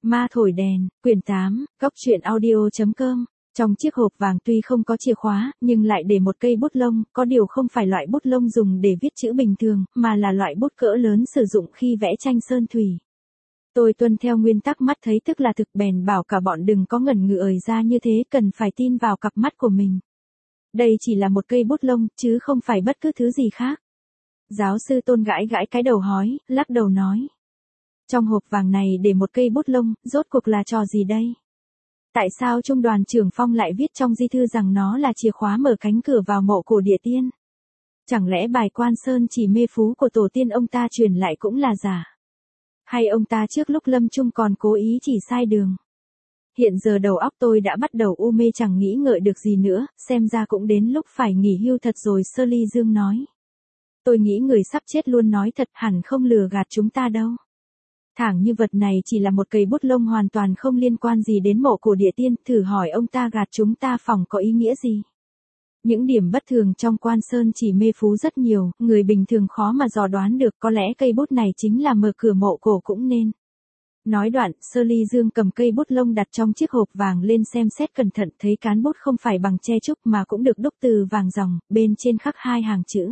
Ma thổi đèn, quyển 8, góc truyện audio.com. Trong chiếc hộp vàng tuy không có chìa khóa, nhưng lại để một cây bút lông, có điều không phải loại bút lông dùng để viết chữ bình thường, mà là loại bút cỡ lớn sử dụng khi vẽ tranh sơn thủy. Tôi tuân theo nguyên tắc mắt thấy tức là thực, bèn bảo cả bọn đừng có ngẩn ngừ ra như thế, cần phải tin vào cặp mắt của mình. Đây chỉ là một cây bút lông, chứ không phải bất cứ thứ gì khác. Giáo sư Tôn gãi gãi cái đầu hói, lắc đầu nói. Trong hộp vàng này để một cây bút lông, rốt cuộc là trò gì đây? Tại sao Trung đoàn trưởng Phong lại viết trong di thư rằng nó là chìa khóa mở cánh cửa vào mộ cổ địa tiên? Chẳng lẽ bài Quan Sơn Chỉ Mê Phú của tổ tiên ông ta truyền lại cũng là giả? Hay ông ta trước lúc lâm chung còn cố ý chỉ sai đường? Hiện giờ đầu óc tôi đã bắt đầu u mê, chẳng nghĩ ngợi được gì nữa, xem ra cũng đến lúc phải nghỉ hưu thật rồi. Sơ Ly Dương nói. Tôi nghĩ người sắp chết luôn nói thật, hẳn không lừa gạt chúng ta đâu. Thẳng như vật này chỉ là một cây bút lông hoàn toàn không liên quan gì đến mộ cổ địa tiên, thử hỏi ông ta gạt chúng ta phòng có ý nghĩa gì? Những điểm bất thường trong Quan Sơn Chỉ Mê Phú rất nhiều, người bình thường khó mà dò đoán được, có lẽ cây bút này chính là mở cửa mộ cổ cũng nên. Nói đoạn, Sơ Ly Dương cầm cây bút lông đặt trong chiếc hộp vàng lên xem xét cẩn thận, thấy cán bút không phải bằng tre trúc mà cũng được đúc từ vàng ròng, bên trên khắc 2 hàng chữ.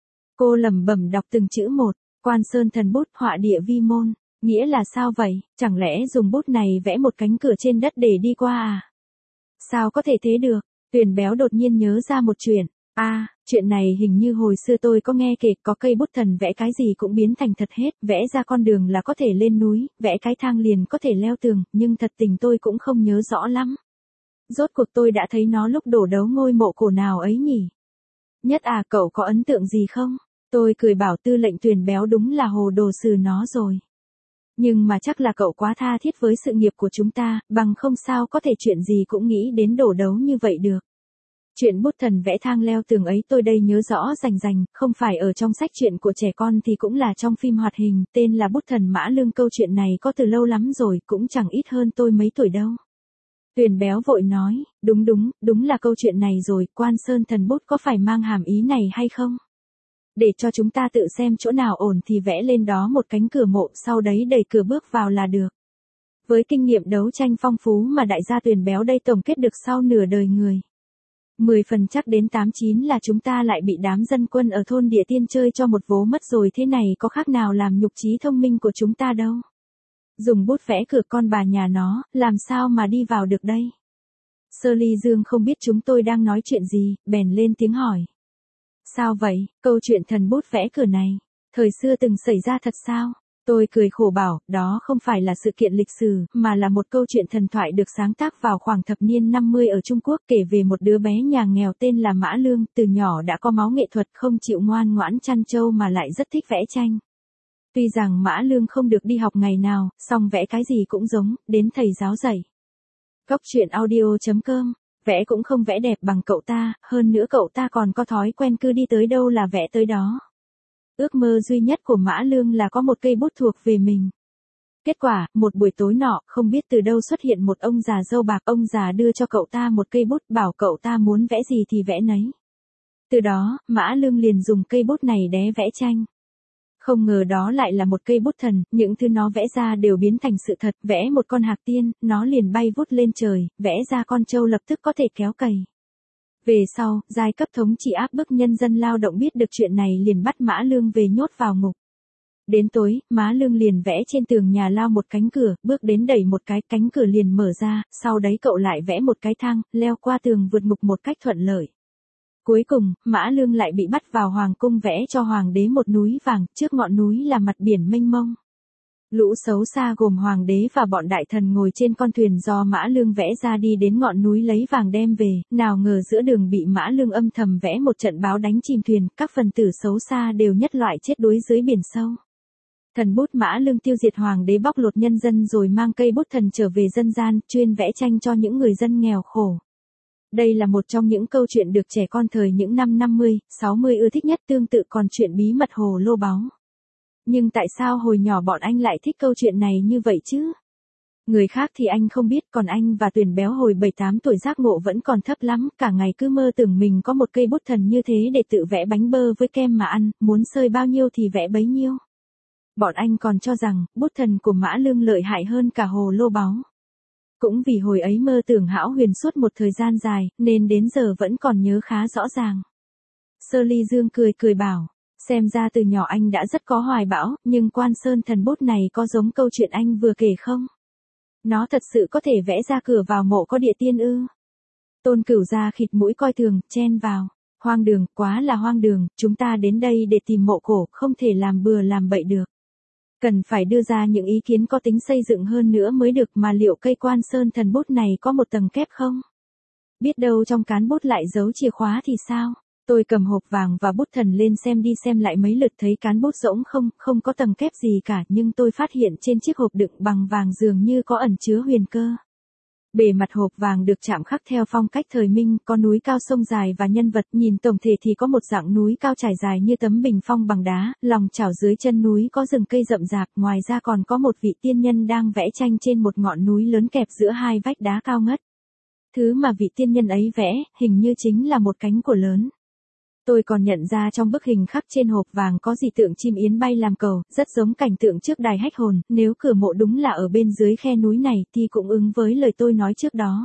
Cô lẩm bẩm đọc từng chữ một, Quan Sơn thần bút họa địa vi môn. Nghĩa là sao vậy, chẳng lẽ dùng bút này vẽ một cánh cửa trên đất để đi qua à? Sao có thể thế được? Tuyền Béo đột nhiên nhớ ra một chuyện. Chuyện này hình như hồi xưa tôi có nghe kể, có cây bút thần vẽ cái gì cũng biến thành thật hết, vẽ ra con đường là có thể lên núi, vẽ cái thang liền có thể leo tường, nhưng thật tình tôi cũng không nhớ rõ lắm. Rốt cuộc tôi đã thấy nó lúc đổ đấu ngôi mộ cổ nào ấy nhỉ? Nhất cậu có ấn tượng gì không? Tôi cười bảo Tư lệnh Tuyền Béo đúng là hồ đồ sừ nó rồi. Nhưng mà chắc là cậu quá tha thiết với sự nghiệp của chúng ta, bằng không sao có thể chuyện gì cũng nghĩ đến đổ đấu như vậy được. Chuyện bút thần vẽ thang leo tường ấy tôi đây nhớ rõ rành rành, không phải ở trong sách truyện của trẻ con thì cũng là trong phim hoạt hình, tên là Bút Thần Mã Lương. Câu chuyện này có từ lâu lắm rồi, cũng chẳng ít hơn tôi mấy tuổi đâu. Tuyền Béo vội nói, đúng là câu chuyện này rồi, Quan Sơn thần bút có phải mang hàm ý này hay không? Để cho chúng ta tự xem chỗ nào ổn thì vẽ lên đó một cánh cửa mộ, sau đấy đẩy cửa bước vào là được. Với kinh nghiệm đấu tranh phong phú mà đại gia Tuyền Béo đây tổng kết được sau nửa đời người. 10 phần chắc đến 89 là chúng ta lại bị đám dân quân ở thôn địa tiên chơi cho một vố mất rồi, thế này có khác nào làm nhục trí thông minh của chúng ta đâu. Dùng bút vẽ cửa con bà nhà nó, làm sao mà đi vào được đây? Sơ Ly Dương không biết chúng tôi đang nói chuyện gì, bèn lên tiếng hỏi. Sao vậy, câu chuyện thần bút vẽ cửa này, thời xưa từng xảy ra thật sao? Tôi cười khổ bảo, đó không phải là sự kiện lịch sử, mà là một câu chuyện thần thoại được sáng tác vào khoảng thập niên 50 ở Trung Quốc, kể về một đứa bé nhà nghèo tên là Mã Lương, từ nhỏ đã có máu nghệ thuật, không chịu ngoan ngoãn chăn trâu mà lại rất thích vẽ tranh. Tuy rằng Mã Lương không được đi học ngày nào, song vẽ cái gì cũng giống, đến thầy giáo dạy. Góc truyện audio.com. Vẽ cũng không vẽ đẹp bằng cậu ta, hơn nữa cậu ta còn có thói quen cứ đi tới đâu là vẽ tới đó. Ước mơ duy nhất của Mã Lương là có một cây bút thuộc về mình. Kết quả, một buổi tối nọ, không biết từ đâu xuất hiện một ông già râu bạc, ông già đưa cho cậu ta một cây bút, bảo cậu ta muốn vẽ gì thì vẽ nấy. Từ đó, Mã Lương liền dùng cây bút này đé vẽ tranh. Không ngờ đó lại là một cây bút thần, những thứ nó vẽ ra đều biến thành sự thật, vẽ một con hạc tiên, nó liền bay vút lên trời, vẽ ra con trâu lập tức có thể kéo cày. Về sau, giai cấp thống trị áp bức nhân dân lao động biết được chuyện này liền bắt Mã Lương về nhốt vào ngục. Đến tối, Mã Lương liền vẽ trên tường nhà lao một cánh cửa, bước đến đẩy một cái, cánh cửa liền mở ra, sau đấy cậu lại vẽ một cái thang, leo qua tường vượt ngục một cách thuận lợi. Cuối cùng, Mã Lương lại bị bắt vào hoàng cung vẽ cho hoàng đế một núi vàng, trước ngọn núi là mặt biển mênh mông. Lũ xấu xa gồm hoàng đế và bọn đại thần ngồi trên con thuyền do Mã Lương vẽ ra đi đến ngọn núi lấy vàng đem về, nào ngờ giữa đường bị Mã Lương âm thầm vẽ một trận báo đánh chìm thuyền, các phần tử xấu xa đều nhất loại chết đuối dưới biển sâu. Thần bút Mã Lương tiêu diệt hoàng đế, bóc lột nhân dân rồi mang cây bút thần trở về dân gian, chuyên vẽ tranh cho những người dân nghèo khổ. Đây là một trong những câu chuyện được trẻ con thời những năm 50, 60 ưa thích nhất, tương tự còn chuyện bí mật hồ lô báu. Nhưng tại sao hồi nhỏ bọn anh lại thích câu chuyện này như vậy chứ? Người khác thì anh không biết, còn anh và Tuyền Béo hồi 7-8 tuổi giác ngộ vẫn còn thấp lắm, cả ngày cứ mơ tưởng mình có một cây bút thần như thế để tự vẽ bánh bơ với kem mà ăn, muốn xơi bao nhiêu thì vẽ bấy nhiêu. Bọn anh còn cho rằng, bút thần của Mã Lương lợi hại hơn cả hồ lô báu. Cũng vì hồi ấy mơ tưởng hão huyền suốt một thời gian dài, nên đến giờ vẫn còn nhớ khá rõ ràng. Sơ Ly Dương cười cười bảo, xem ra từ nhỏ anh đã rất có hoài bão, nhưng Quan Sơn thần bút này có giống câu chuyện anh vừa kể không? Nó thật sự có thể vẽ ra cửa vào mộ có địa tiên ư? Tôn Cửu ra khịt mũi coi thường, chen vào. Hoang đường, quá là hoang đường, chúng ta đến đây để tìm mộ cổ, không thể làm bừa làm bậy được. Cần phải đưa ra những ý kiến có tính xây dựng hơn nữa mới được, mà liệu cây Quan Sơn thần bút này có một tầng kép không? Biết đâu trong cán bút lại giấu chìa khóa thì sao? Tôi cầm hộp vàng và bút thần lên xem đi xem lại mấy lượt, thấy cán bút rỗng không có tầng kép gì cả, nhưng tôi phát hiện trên chiếc hộp đựng bằng vàng dường như có ẩn chứa huyền cơ. Bề mặt hộp vàng được chạm khắc theo phong cách thời Minh, có núi cao sông dài và nhân vật, nhìn tổng thể thì có một dạng núi cao trải dài như tấm bình phong bằng đá, lòng chảo dưới chân núi có rừng cây rậm rạp, ngoài ra còn có một vị tiên nhân đang vẽ tranh trên một ngọn núi lớn kẹp giữa hai vách đá cao ngất. Thứ mà vị tiên nhân ấy vẽ, hình như chính là một cánh của lớn. Tôi còn nhận ra trong bức hình khắc trên hộp vàng có dị tượng chim yến bay làm cầu, rất giống cảnh tượng trước đài hách hồn, nếu cửa mộ đúng là ở bên dưới khe núi này thì cũng ứng với lời tôi nói trước đó.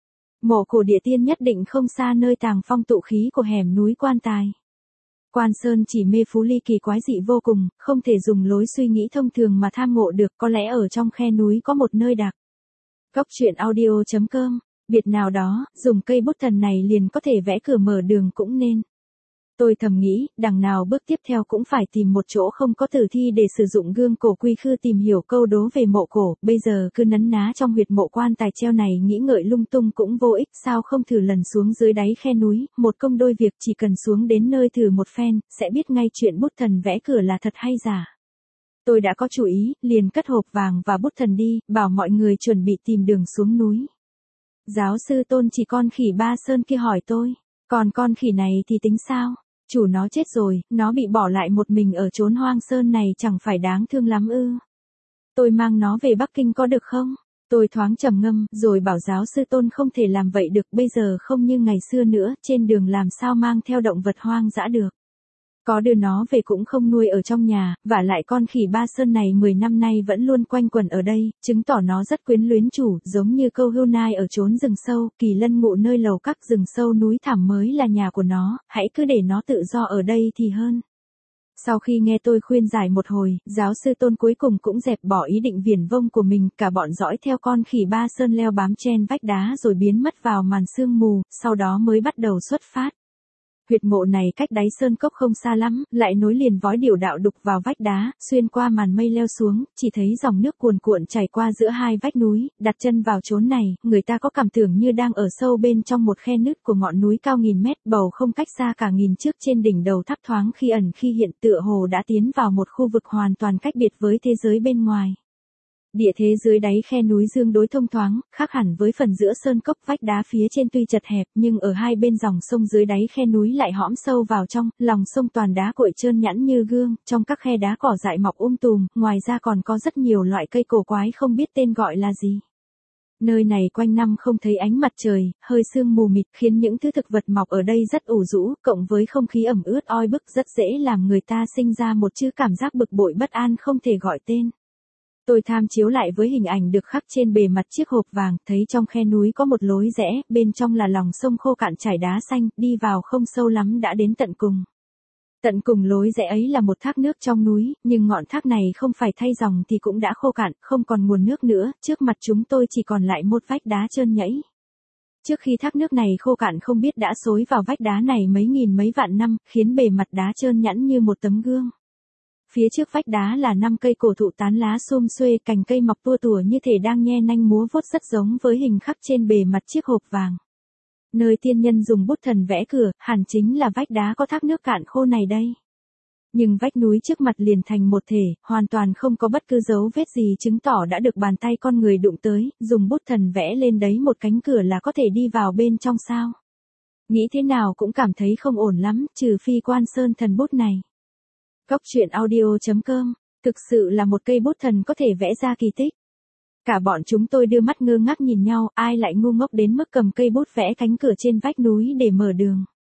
Mộ cổ địa tiên nhất định không xa nơi tàng phong tụ khí của hẻm núi Quan Tài. Quan Sơn chỉ mê phú ly kỳ quái dị vô cùng, không thể dùng lối suy nghĩ thông thường mà tham ngộ được, có lẽ ở trong khe núi có một nơi đặc. Góc truyện audio.com, biệt nào đó, dùng cây bút thần này liền có thể vẽ cửa mở đường cũng nên. Tôi thầm nghĩ, đằng nào bước tiếp theo cũng phải tìm một chỗ không có tử thi để sử dụng gương cổ quy khư tìm hiểu câu đố về mộ cổ, bây giờ cứ nấn ná trong huyệt mộ Quan Tài treo này nghĩ ngợi lung tung cũng vô ích, sao không thử lần xuống dưới đáy khe núi, một công đôi việc, chỉ cần xuống đến nơi thử một phen, sẽ biết ngay chuyện bút thần vẽ cửa là thật hay giả. Tôi đã có chủ ý, liền cất hộp vàng và bút thần đi, bảo mọi người chuẩn bị tìm đường xuống núi. Giáo sư Tôn chỉ con khỉ Ba Sơn kia hỏi tôi, còn con khỉ này thì tính sao? Chủ nó chết rồi, nó bị bỏ lại một mình ở chốn hoang sơn này chẳng phải đáng thương lắm ư? Tôi mang nó về Bắc Kinh có được không? Tôi thoáng trầm ngâm, rồi bảo giáo sư Tôn không thể làm vậy được, bây giờ không như ngày xưa nữa, trên đường làm sao mang theo động vật hoang dã được. Có đưa nó về cũng không nuôi ở trong nhà, vả lại con khỉ Ba Sơn này 10 năm nay vẫn luôn quanh quẩn ở đây, chứng tỏ nó rất quyến luyến chủ, giống như câu hươu nai ở chốn rừng sâu, kỳ lân ngụ nơi lầu các rừng sâu núi thẳm mới là nhà của nó, hãy cứ để nó tự do ở đây thì hơn. Sau khi nghe tôi khuyên giải một hồi, giáo sư Tôn cuối cùng cũng dẹp bỏ ý định viển vông của mình, cả bọn dõi theo con khỉ Ba Sơn leo bám chen vách đá rồi biến mất vào màn sương mù, sau đó mới bắt đầu xuất phát. Huyệt mộ này cách đáy sơn cốc không xa lắm, lại nối liền vói điểu đạo đục vào vách đá, xuyên qua màn mây leo xuống, chỉ thấy dòng nước cuồn cuộn chảy qua giữa hai vách núi, đặt chân vào chốn này, người ta có cảm tưởng như đang ở sâu bên trong một khe nứt của ngọn núi cao nghìn mét, bầu không cách xa cả nghìn trước trên đỉnh đầu thấp thoáng khi ẩn khi hiện, tựa hồ đã tiến vào một khu vực hoàn toàn cách biệt với thế giới bên ngoài. Địa thế dưới đáy khe núi tương đối thông thoáng, khác hẳn với phần giữa sơn cốc, vách đá phía trên tuy chật hẹp nhưng ở hai bên dòng sông dưới đáy khe núi lại hõm sâu vào trong, lòng sông toàn đá cuội trơn nhẵn như gương, trong các khe đá cỏ dại mọc tùm, ngoài ra còn có rất nhiều loại cây cổ quái không biết tên gọi là gì. Nơi này quanh năm không thấy ánh mặt trời, hơi sương mù mịt khiến những thứ thực vật mọc ở đây rất ủ rũ, cộng với không khí ẩm ướt oi bức rất dễ làm người ta sinh ra một chữ cảm giác bực bội bất an không thể gọi tên. Tôi tham chiếu lại với hình ảnh được khắc trên bề mặt chiếc hộp vàng, thấy trong khe núi có một lối rẽ, bên trong là lòng sông khô cạn trải đá xanh, đi vào không sâu lắm đã đến tận cùng. Tận cùng lối rẽ ấy là một thác nước trong núi, nhưng ngọn thác này không phải thay dòng thì cũng đã khô cạn, không còn nguồn nước nữa, trước mặt chúng tôi chỉ còn lại một vách đá trơn nhẵn. Trước khi thác nước này khô cạn không biết đã xối vào vách đá này mấy nghìn mấy vạn năm, khiến bề mặt đá trơn nhẵn như một tấm gương. Phía trước vách đá là 5 cây cổ thụ tán lá xum xuê, cành cây mọc tua tủa như thể đang nhe nanh múa vuốt, rất giống với hình khắc trên bề mặt chiếc hộp vàng. Nơi tiên nhân dùng bút thần vẽ cửa, hẳn chính là vách đá có thác nước cạn khô này đây. Nhưng vách núi trước mặt liền thành một thể, hoàn toàn không có bất cứ dấu vết gì chứng tỏ đã được bàn tay con người đụng tới, dùng bút thần vẽ lên đấy một cánh cửa là có thể đi vào bên trong sao. Nghĩ thế nào cũng cảm thấy không ổn lắm, trừ phi Quan Sơn thần bút này. Góc truyện audio.com, thực sự là một cây bút thần có thể vẽ ra kỳ tích. Cả bọn chúng tôi đưa mắt ngơ ngác nhìn nhau, ai lại ngu ngốc đến mức cầm cây bút vẽ cánh cửa trên vách núi để mở đường.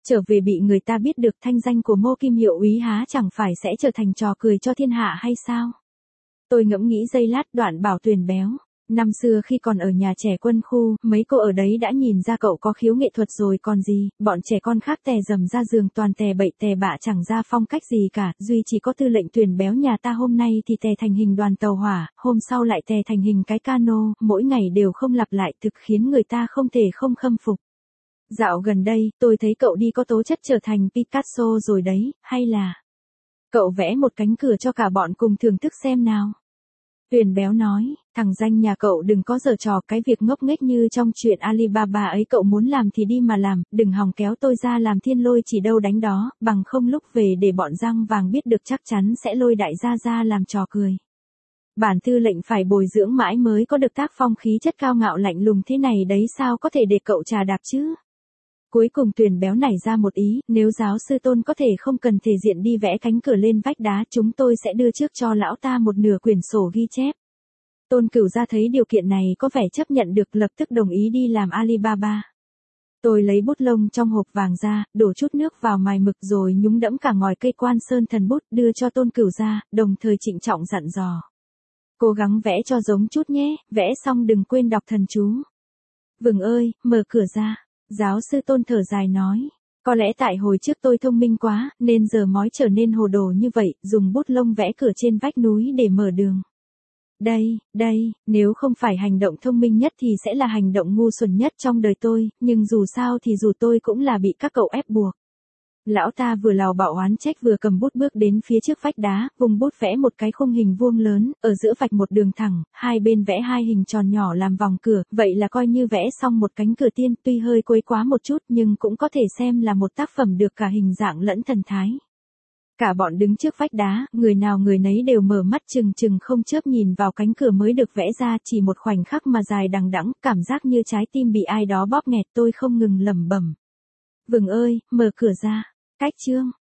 Trở về bị người ta biết được thanh danh của Mô Kim hiệu úy há chẳng phải sẽ trở thành trò cười cho thiên hạ hay sao? Tôi ngẫm nghĩ giây lát đoạn bảo Tuyền béo. Năm xưa khi còn ở nhà trẻ quân khu, mấy cô ở đấy đã nhìn ra cậu có khiếu nghệ thuật rồi còn gì, bọn trẻ con khác tè rầm ra giường toàn tè bậy tè bạ chẳng ra phong cách gì cả, duy chỉ có tư lệnh Tuyền béo nhà ta hôm nay thì tè thành hình đoàn tàu hỏa, hôm sau lại tè thành hình cái cano, mỗi ngày đều không lặp lại thực khiến người ta không thể không khâm phục. Dạo gần đây, tôi thấy cậu đi có tố chất trở thành Picasso rồi đấy, hay là cậu vẽ một cánh cửa cho cả bọn cùng thưởng thức xem nào. Tuyền béo nói, thằng danh nhà cậu đừng có giở trò cái việc ngốc nghếch như trong chuyện Alibaba ấy, cậu muốn làm thì đi mà làm, đừng hòng kéo tôi ra làm thiên lôi chỉ đâu đánh đó, bằng không lúc về để bọn răng vàng biết được chắc chắn sẽ lôi đại gia ra làm trò cười. Bản tư lệnh phải bồi dưỡng mãi mới có được tác phong khí chất cao ngạo lạnh lùng thế này đấy, sao có thể để cậu trà đạp chứ. Cuối cùng Tuyền béo nảy ra một ý, nếu giáo sư Tôn có thể không cần thể diện đi vẽ cánh cửa lên vách đá, chúng tôi sẽ đưa trước cho lão ta một nửa quyển sổ ghi chép. Tôn Cửu Gia thấy điều kiện này có vẻ chấp nhận được, lập tức đồng ý đi làm Alibaba. Tôi lấy bút lông trong hộp vàng ra, đổ chút nước vào mài mực rồi nhúng đẫm cả ngòi cây Quan Sơn Thần bút đưa cho Tôn Cửu Gia, đồng thời trịnh trọng dặn dò. Cố gắng vẽ cho giống chút nhé, vẽ xong đừng quên đọc thần chú. Vừng ơi, mở cửa ra. Giáo sư Tôn thở dài nói, có lẽ tại hồi trước tôi thông minh quá, nên giờ mói trở nên hồ đồ như vậy, dùng bút lông vẽ cửa trên vách núi để mở đường. Đây, nếu không phải hành động thông minh nhất thì sẽ là hành động ngu xuẩn nhất trong đời tôi, nhưng dù sao thì dù tôi cũng là bị các cậu ép buộc. Lão ta vừa lào bạo oán trách vừa cầm bút bước đến phía trước vách đá, vùng bút vẽ một cái khung hình vuông lớn, ở giữa vạch một đường thẳng, hai bên vẽ hai hình tròn nhỏ làm vòng cửa, vậy là coi như vẽ xong một cánh cửa tiên, tuy hơi quấy quá một chút nhưng cũng có thể xem là một tác phẩm được cả hình dạng lẫn thần thái. Cả bọn đứng trước vách đá, người nào người nấy đều mở mắt trừng trừng không chớp nhìn vào cánh cửa mới được vẽ ra, chỉ một khoảnh khắc mà dài đằng đẵng, cảm giác như trái tim bị ai đó bóp nghẹt, tôi không ngừng lẩm bẩm. Vừng ơi, mở cửa ra. Cách chương